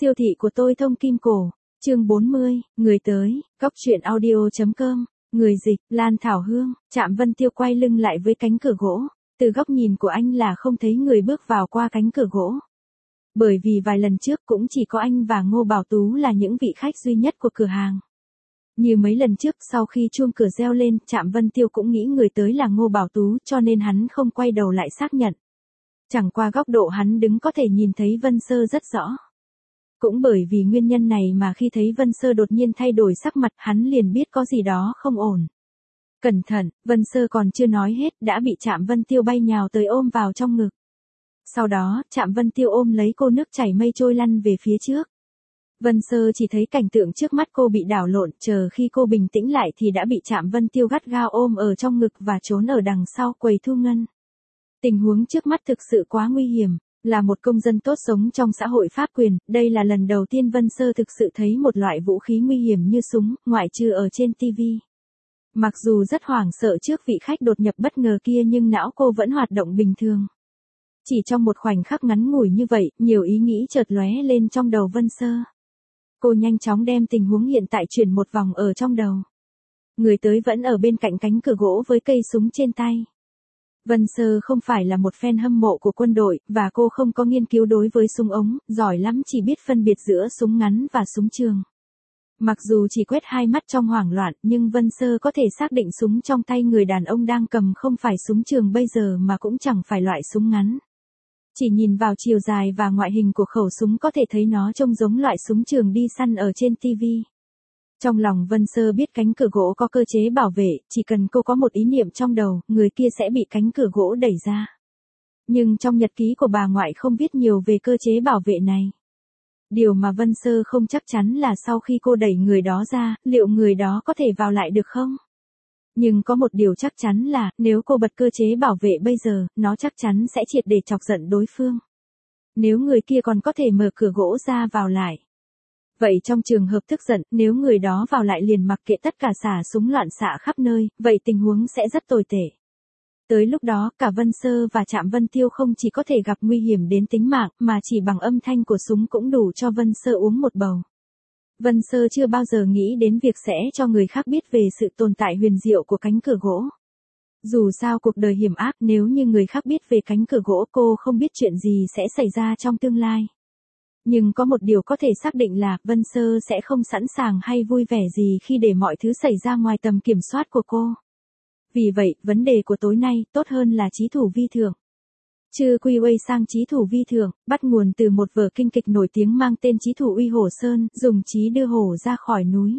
Siêu thị của tôi thông kim cổ. Chương 40, người tới, Cóc truyện audio.com, người dịch, Lan Thảo Hương. Trạm Vân Tiêu quay lưng lại với cánh cửa gỗ. Từ góc nhìn của anh là không thấy người bước vào qua cánh cửa gỗ. Bởi vì vài lần trước cũng chỉ có anh và Ngô Bảo Tú là những vị khách duy nhất của cửa hàng. Như mấy lần trước, sau khi chuông cửa reo lên, Trạm Vân Tiêu cũng nghĩ người tới là Ngô Bảo Tú, cho nên hắn không quay đầu lại xác nhận. Chẳng qua góc độ hắn đứng có thể nhìn thấy Vân Sơ rất rõ. Cũng bởi vì nguyên nhân này mà khi thấy Vân Sơ đột nhiên thay đổi sắc mặt, hắn liền biết có gì đó không ổn. Cẩn thận, Vân Sơ còn chưa nói hết đã bị Trạm Vân Tiêu bay nhào tới ôm vào trong ngực. Sau đó, Trạm Vân Tiêu ôm lấy cô, nước chảy mây trôi lăn về phía trước. Vân Sơ chỉ thấy cảnh tượng trước mắt cô bị đảo lộn, chờ khi cô bình tĩnh lại thì đã bị Trạm Vân Tiêu gắt gao ôm ở trong ngực và trốn ở đằng sau quầy thu ngân. Tình huống trước mắt thực sự quá nguy hiểm. Là một công dân tốt sống trong xã hội pháp quyền, đây là lần đầu tiên Vân Sơ thực sự thấy một loại vũ khí nguy hiểm như súng, ngoại trừ ở trên TV. Mặc dù rất hoảng sợ trước vị khách đột nhập bất ngờ kia nhưng não cô vẫn hoạt động bình thường. Chỉ trong một khoảnh khắc ngắn ngủi như vậy, nhiều ý nghĩ chợt lóe lên trong đầu Vân Sơ. Cô nhanh chóng đem tình huống hiện tại chuyển một vòng ở trong đầu. Người tới vẫn ở bên cạnh cánh cửa gỗ với cây súng trên tay. Vân Sơ không phải là một fan hâm mộ của quân đội, và cô không có nghiên cứu đối với súng ống, giỏi lắm chỉ biết phân biệt giữa súng ngắn và súng trường. Mặc dù chỉ quét hai mắt trong hoảng loạn, nhưng Vân Sơ có thể xác định súng trong tay người đàn ông đang cầm không phải súng trường bây giờ mà cũng chẳng phải loại súng ngắn. Chỉ nhìn vào chiều dài và ngoại hình của khẩu súng có thể thấy nó trông giống loại súng trường đi săn ở trên TV. Trong lòng Vân Sơ biết cánh cửa gỗ có cơ chế bảo vệ, chỉ cần cô có một ý niệm trong đầu, người kia sẽ bị cánh cửa gỗ đẩy ra. Nhưng trong nhật ký của bà ngoại không viết nhiều về cơ chế bảo vệ này. Điều mà Vân Sơ không chắc chắn là sau khi cô đẩy người đó ra, liệu người đó có thể vào lại được không? Nhưng có một điều chắc chắn là, nếu cô bật cơ chế bảo vệ bây giờ, nó chắc chắn sẽ triệt để chọc giận đối phương. Nếu người kia còn có thể mở cửa gỗ ra vào lại. Vậy trong trường hợp tức giận, nếu người đó vào lại liền mặc kệ tất cả xả súng loạn xạ khắp nơi, vậy tình huống sẽ rất tồi tệ. Tới lúc đó, cả Vân Sơ và Trạm Vân Tiêu không chỉ có thể gặp nguy hiểm đến tính mạng, mà chỉ bằng âm thanh của súng cũng đủ cho Vân Sơ uống một bầu. Vân Sơ chưa bao giờ nghĩ đến việc sẽ cho người khác biết về sự tồn tại huyền diệu của cánh cửa gỗ. Dù sao cuộc đời hiểm ác, nếu như người khác biết về cánh cửa gỗ, cô không biết chuyện gì sẽ xảy ra trong tương lai. Nhưng có một điều có thể xác định là, Vân Sơ sẽ không sẵn sàng hay vui vẻ gì khi để mọi thứ xảy ra ngoài tầm kiểm soát của cô. Vì vậy, vấn đề của tối nay, tốt hơn là chí thủ vi thượng. Chư Quy Uây sang chí thủ vi thượng, bắt nguồn từ một vở kinh kịch nổi tiếng mang tên Chí thủ Uy Hổ Sơn, dùng chí đưa hổ ra khỏi núi.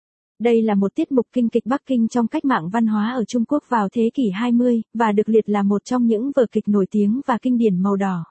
Đây là một tiết mục kinh kịch Bắc Kinh trong cách mạng văn hóa ở Trung Quốc vào thế kỷ 20, và được liệt là một trong những vở kịch nổi tiếng và kinh điển màu đỏ.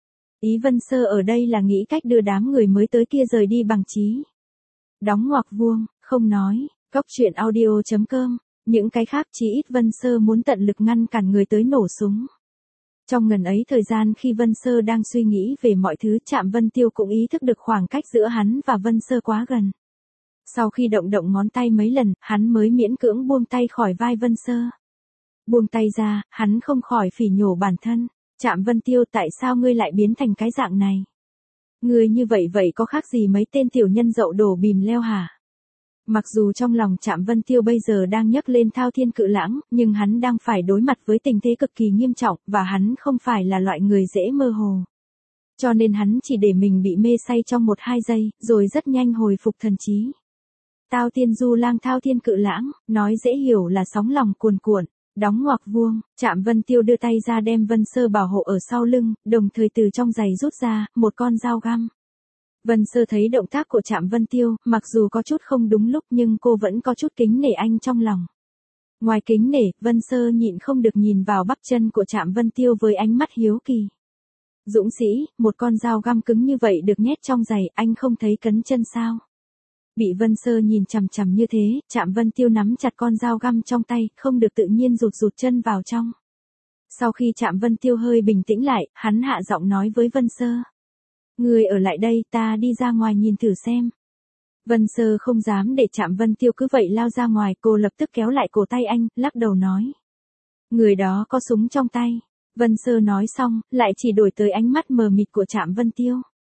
Ý Vân Sơ ở đây là nghĩ cách đưa đám người mới tới kia rời đi bằng chí. Đóng ngoặc vuông, không nói, Cóc truyện audio.com, những cái khác chí ít Vân Sơ muốn tận lực ngăn cản người tới nổ súng. Trong ngần ấy thời gian khi Vân Sơ đang suy nghĩ về mọi thứ, Trạm Vân Tiêu cũng ý thức được khoảng cách giữa hắn và Vân Sơ quá gần. Sau khi động ngón tay mấy lần, hắn mới miễn cưỡng buông tay khỏi vai Vân Sơ. Buông tay ra, hắn không khỏi phỉ nhổ bản thân. Trạm Vân Tiêu, tại sao ngươi lại biến thành cái dạng này? Ngươi như vậy có khác gì mấy tên tiểu nhân dậu đổ bìm leo hả? Mặc dù trong lòng Trạm Vân Tiêu bây giờ đang nhấc lên thao thiên cự lãng, nhưng hắn đang phải đối mặt với tình thế cực kỳ nghiêm trọng, và hắn không phải là loại người dễ mơ hồ. Cho nên hắn chỉ để mình bị mê say trong 1-2 giây, rồi rất nhanh hồi phục thần trí. Tao tiên du lang thao thiên cự lãng, nói dễ hiểu là sóng lòng cuồn cuộn. Đóng ngoặc vuông, Trạm Vân Tiêu đưa tay ra đem Vân Sơ bảo hộ ở sau lưng, đồng thời từ trong giày rút ra một con dao găm. Vân Sơ thấy động tác của Trạm Vân Tiêu, mặc dù có chút không đúng lúc nhưng cô vẫn có chút kính nể anh trong lòng. Ngoài kính nể, Vân Sơ nhịn không được nhìn vào bắp chân của Trạm Vân Tiêu với ánh mắt hiếu kỳ. Dũng sĩ, một con dao găm cứng như vậy được nhét trong giày, anh không thấy cấn chân sao? Bị Vân Sơ nhìn chằm chằm như thế, Trạm Vân Tiêu nắm chặt con dao găm trong tay, không được tự nhiên rụt chân vào trong. Sau khi Trạm Vân Tiêu hơi bình tĩnh lại, hắn hạ giọng nói với Vân Sơ. Người ở lại đây, ta đi ra ngoài nhìn thử xem. Vân Sơ không dám để Trạm Vân Tiêu cứ vậy lao ra ngoài, cô lập tức kéo lại cổ tay anh, lắc đầu nói. Người đó có súng trong tay. Vân Sơ nói xong, lại chỉ đổi tới ánh mắt mờ mịt của Trạm Vân Tiêu.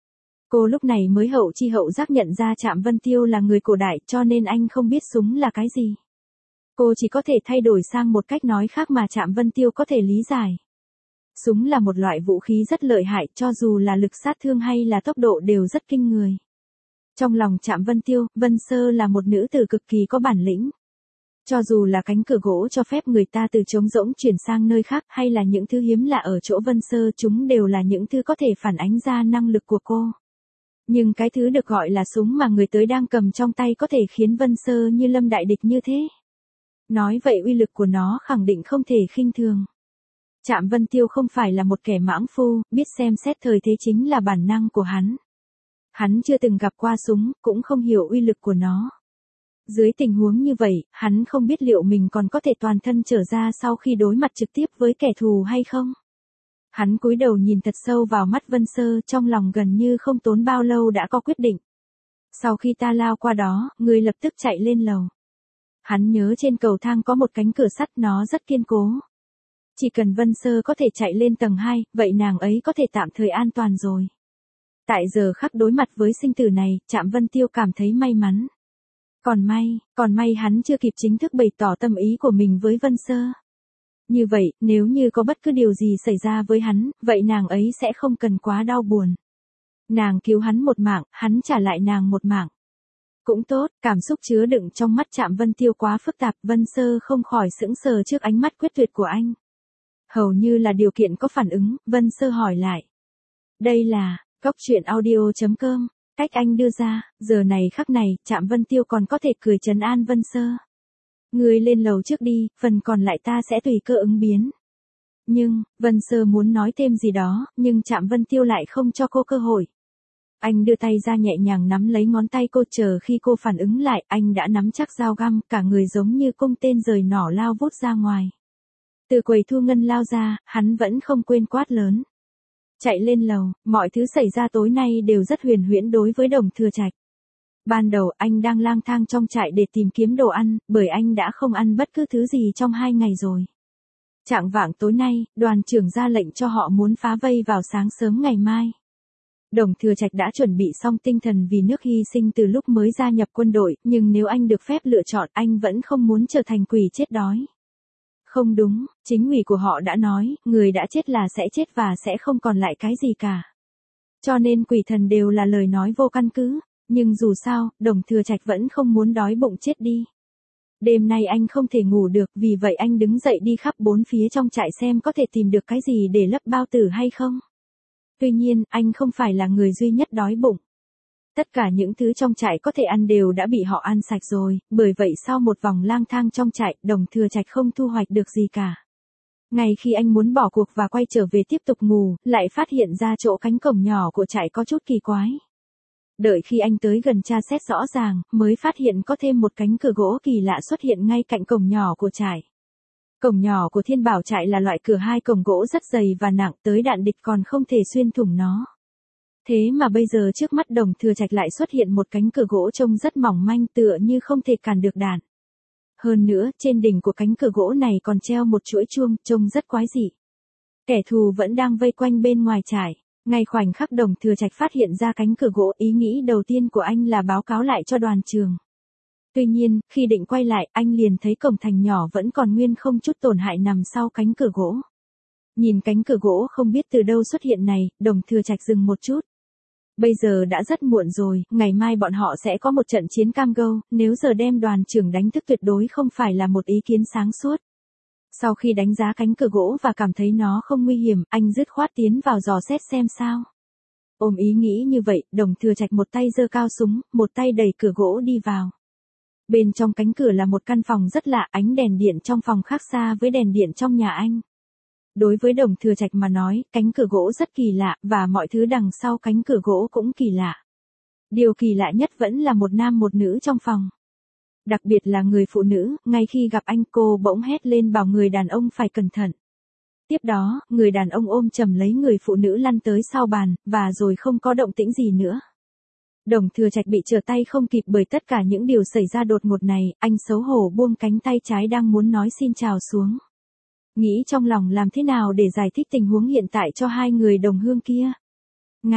Cô lúc này mới hậu chi hậu giác nhận ra Trạm Vân Tiêu là người cổ đại cho nên anh không biết súng là cái gì. Cô chỉ có thể thay đổi sang một cách nói khác mà Trạm Vân Tiêu có thể lý giải. Súng là một loại vũ khí rất lợi hại cho dù là lực sát thương hay là tốc độ đều rất kinh người. Trong lòng Trạm Vân Tiêu, Vân Sơ là một nữ tử cực kỳ có bản lĩnh. Cho dù là cánh cửa gỗ cho phép người ta từ trống rỗng chuyển sang nơi khác hay là những thứ hiếm lạ ở chỗ Vân Sơ chúng đều là những thứ có thể phản ánh ra năng lực của cô. Nhưng cái thứ được gọi là súng mà người tới đang cầm trong tay có thể khiến Vân Sơ như lâm đại địch như thế. Nói vậy uy lực của nó khẳng định không thể khinh thường. Trạm Vân Tiêu không phải là một kẻ mãng phu, biết xem xét thời thế chính là bản năng của hắn. Hắn chưa từng gặp qua súng, cũng không hiểu uy lực của nó. Dưới tình huống như vậy, hắn không biết liệu mình còn có thể toàn thân trở ra sau khi đối mặt trực tiếp với kẻ thù hay không. Hắn cúi đầu nhìn thật sâu vào mắt Vân Sơ, trong lòng gần như không tốn bao lâu đã có quyết định. Sau khi ta lao qua đó, ngươi lập tức chạy lên lầu. Hắn nhớ trên cầu thang có một cánh cửa sắt nó rất kiên cố. Chỉ cần Vân Sơ có thể chạy lên tầng 2, vậy nàng ấy có thể tạm thời an toàn rồi. Tại giờ khắc đối mặt với sinh tử này, Trạm Vân Tiêu cảm thấy may mắn. Còn may hắn chưa kịp chính thức bày tỏ tâm ý của mình với Vân Sơ. Như vậy, nếu như có bất cứ điều gì xảy ra với hắn, vậy nàng ấy sẽ không cần quá đau buồn. Nàng cứu hắn một mạng, hắn trả lại nàng một mạng. Cũng tốt, cảm xúc chứa đựng trong mắt Trạm Vân Tiêu quá phức tạp, Vân Sơ không khỏi sững sờ trước ánh mắt quyết tuyệt của anh. Hầu như là điều kiện có phản ứng, Vân Sơ hỏi lại. Đây là, coctruyện.audio.com, cách anh đưa ra, giờ này khắc này, Trạm Vân Tiêu còn có thể cười trấn an Vân Sơ. Ngươi lên lầu trước đi, phần còn lại ta sẽ tùy cơ ứng biến. Nhưng, Vân Sơ muốn nói thêm gì đó, nhưng Trạm Vân Tiêu lại không cho cô cơ hội. Anh đưa tay ra nhẹ nhàng nắm lấy ngón tay cô, chờ khi cô phản ứng lại, anh đã nắm chắc dao găm, cả người giống như cung tên rời nỏ lao vút ra ngoài. Từ quầy thu ngân lao ra, hắn vẫn không quên quát lớn. Chạy lên lầu, mọi thứ xảy ra tối nay đều rất huyền huyễn đối với Đồng Thừa Trạch. Ban đầu anh đang lang thang trong trại để tìm kiếm đồ ăn, bởi anh đã không ăn bất cứ thứ gì trong 2 ngày rồi. Chạng vạng tối nay, đoàn trưởng ra lệnh cho họ muốn phá vây vào sáng sớm ngày mai. Đồng Thừa Trạch đã chuẩn bị xong tinh thần vì nước hy sinh từ lúc mới gia nhập quân đội, nhưng nếu anh được phép lựa chọn anh vẫn không muốn trở thành quỷ chết đói. Không đúng, chính ủy của họ đã nói, người đã chết là sẽ chết và sẽ không còn lại cái gì cả. Cho nên quỷ thần đều là lời nói vô căn cứ, nhưng dù sao, Đồng Thừa Trạch vẫn không muốn đói bụng chết đi. Đêm nay anh không thể ngủ được, vì vậy anh đứng dậy đi khắp 4 phía trong trại xem có thể tìm được cái gì để lấp bao tử hay không. Tuy nhiên, anh không phải là người duy nhất đói bụng. Tất cả những thứ trong trại có thể ăn đều đã bị họ ăn sạch rồi, bởi vậy sau một vòng lang thang trong trại, Đồng Thừa Trạch không thu hoạch được gì cả. Ngay khi anh muốn bỏ cuộc và quay trở về tiếp tục ngủ, lại phát hiện ra chỗ cánh cổng nhỏ của trại có chút kỳ quái. Đợi khi anh tới gần tra xét rõ ràng, mới phát hiện có thêm một cánh cửa gỗ kỳ lạ xuất hiện ngay cạnh cổng nhỏ của trại. Cổng nhỏ của Thiên Bảo trại là loại cửa 2 cổng gỗ rất dày và nặng, tới đạn địch còn không thể xuyên thủng nó. Thế mà bây giờ trước mắt Đồng Thừa Trạch lại xuất hiện một cánh cửa gỗ trông rất mỏng manh, tựa như không thể cản được đạn. Hơn nữa, trên đỉnh của cánh cửa gỗ này còn treo một chuỗi chuông, trông rất quái dị. Kẻ thù vẫn đang vây quanh bên ngoài trại. Ngay khoảnh khắc Đồng Thừa Trạch phát hiện ra cánh cửa gỗ, ý nghĩ đầu tiên của anh là báo cáo lại cho đoàn trường. Tuy nhiên, khi định quay lại, anh liền thấy cổng thành nhỏ vẫn còn nguyên không chút tổn hại nằm sau cánh cửa gỗ. Nhìn cánh cửa gỗ không biết từ đâu xuất hiện này, Đồng Thừa Trạch dừng một chút. Bây giờ đã rất muộn rồi, ngày mai bọn họ sẽ có một trận chiến cam go, nếu giờ đem đoàn trưởng đánh thức tuyệt đối không phải là một ý kiến sáng suốt. Sau khi đánh giá cánh cửa gỗ và cảm thấy nó không nguy hiểm, anh dứt khoát tiến vào dò xét xem sao. Ôm ý nghĩ như vậy, Đồng Thừa Trạch một tay giơ cao súng, một tay đẩy cửa gỗ đi vào. Bên trong cánh cửa là một căn phòng rất lạ, ánh đèn điện trong phòng khác xa với đèn điện trong nhà anh. Đối với Đồng Thừa Trạch mà nói, cánh cửa gỗ rất kỳ lạ, và mọi thứ đằng sau cánh cửa gỗ cũng kỳ lạ. Điều kỳ lạ nhất vẫn là một nam một nữ trong phòng. Đặc biệt là người phụ nữ, ngay khi gặp anh cô bỗng hét lên bảo người đàn ông phải cẩn thận. Tiếp đó, người đàn ông ôm chầm lấy người phụ nữ lăn tới sau bàn, và rồi không có động tĩnh gì nữa. Đồng Thừa Trạch bị trở tay không kịp bởi tất cả những điều xảy ra đột ngột này, anh xấu hổ buông cánh tay trái đang muốn nói xin chào xuống. Nghĩ trong lòng làm thế nào để giải thích tình huống hiện tại cho hai người đồng hương kia. Ngay,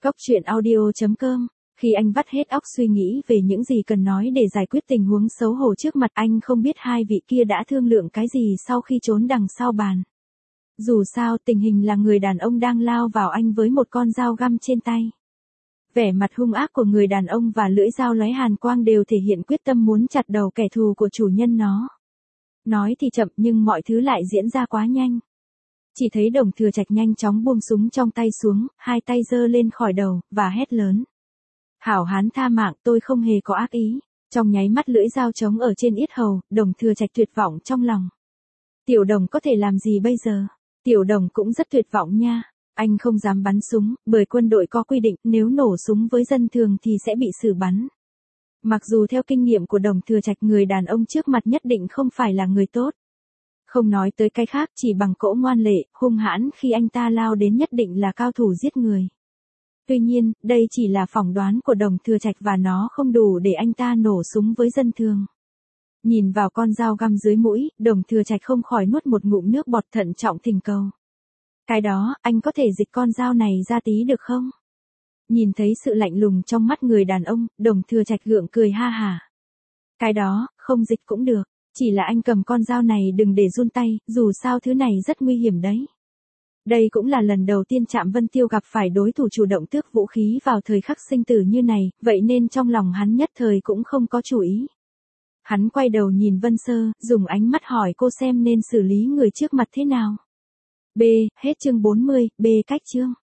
Cóc truyện audio.com. Khi anh vắt hết óc suy nghĩ về những gì cần nói để giải quyết tình huống xấu hổ trước mặt, anh không biết hai vị kia đã thương lượng cái gì sau khi trốn đằng sau bàn. Dù sao, tình hình là người đàn ông đang lao vào anh với một con dao găm trên tay. Vẻ mặt hung ác của người đàn ông và lưỡi dao lóe hàn quang đều thể hiện quyết tâm muốn chặt đầu kẻ thù của chủ nhân nó. Nói thì chậm nhưng mọi thứ lại diễn ra quá nhanh. Chỉ thấy Đồng Thừa Trạch nhanh chóng buông súng trong tay xuống, hai tay giơ lên khỏi đầu, và hét lớn. Hảo hán tha mạng, tôi không hề có ác ý. Trong nháy mắt lưỡi dao trống ở trên yết hầu, Đồng Thừa Trạch tuyệt vọng trong lòng. Tiểu Đồng có thể làm gì bây giờ? Tiểu Đồng cũng rất tuyệt vọng nha. Anh không dám bắn súng, bởi quân đội có quy định nếu nổ súng với dân thường thì sẽ bị xử bắn. Mặc dù theo kinh nghiệm của Đồng Thừa Trạch, người đàn ông trước mặt nhất định không phải là người tốt. Không nói tới cái khác, chỉ bằng cỗ ngoan lệ, hung hãn khi anh ta lao đến nhất định là cao thủ giết người. Tuy nhiên, đây chỉ là phỏng đoán của Đồng Thừa Trạch và nó không đủ để anh ta nổ súng với dân thường. Nhìn vào con dao găm dưới mũi, Đồng Thừa Trạch không khỏi nuốt một ngụm nước bọt, thận trọng thỉnh cầu. Cái đó, anh có thể dịch con dao này ra tí được không? Nhìn thấy sự lạnh lùng trong mắt người đàn ông, Đồng Thừa Trạch gượng cười ha hả. Cái đó, không dịch cũng được. Chỉ là anh cầm con dao này đừng để run tay, dù sao thứ này rất nguy hiểm đấy. Đây cũng là lần đầu tiên Trạm Vân Tiêu gặp phải đối thủ chủ động tước vũ khí vào thời khắc sinh tử như này, vậy nên trong lòng hắn nhất thời cũng không có chủ ý. Hắn quay đầu nhìn Vân Sơ, dùng ánh mắt hỏi cô xem nên xử lý người trước mặt thế nào. B. Hết chương 40, B. Cách chương.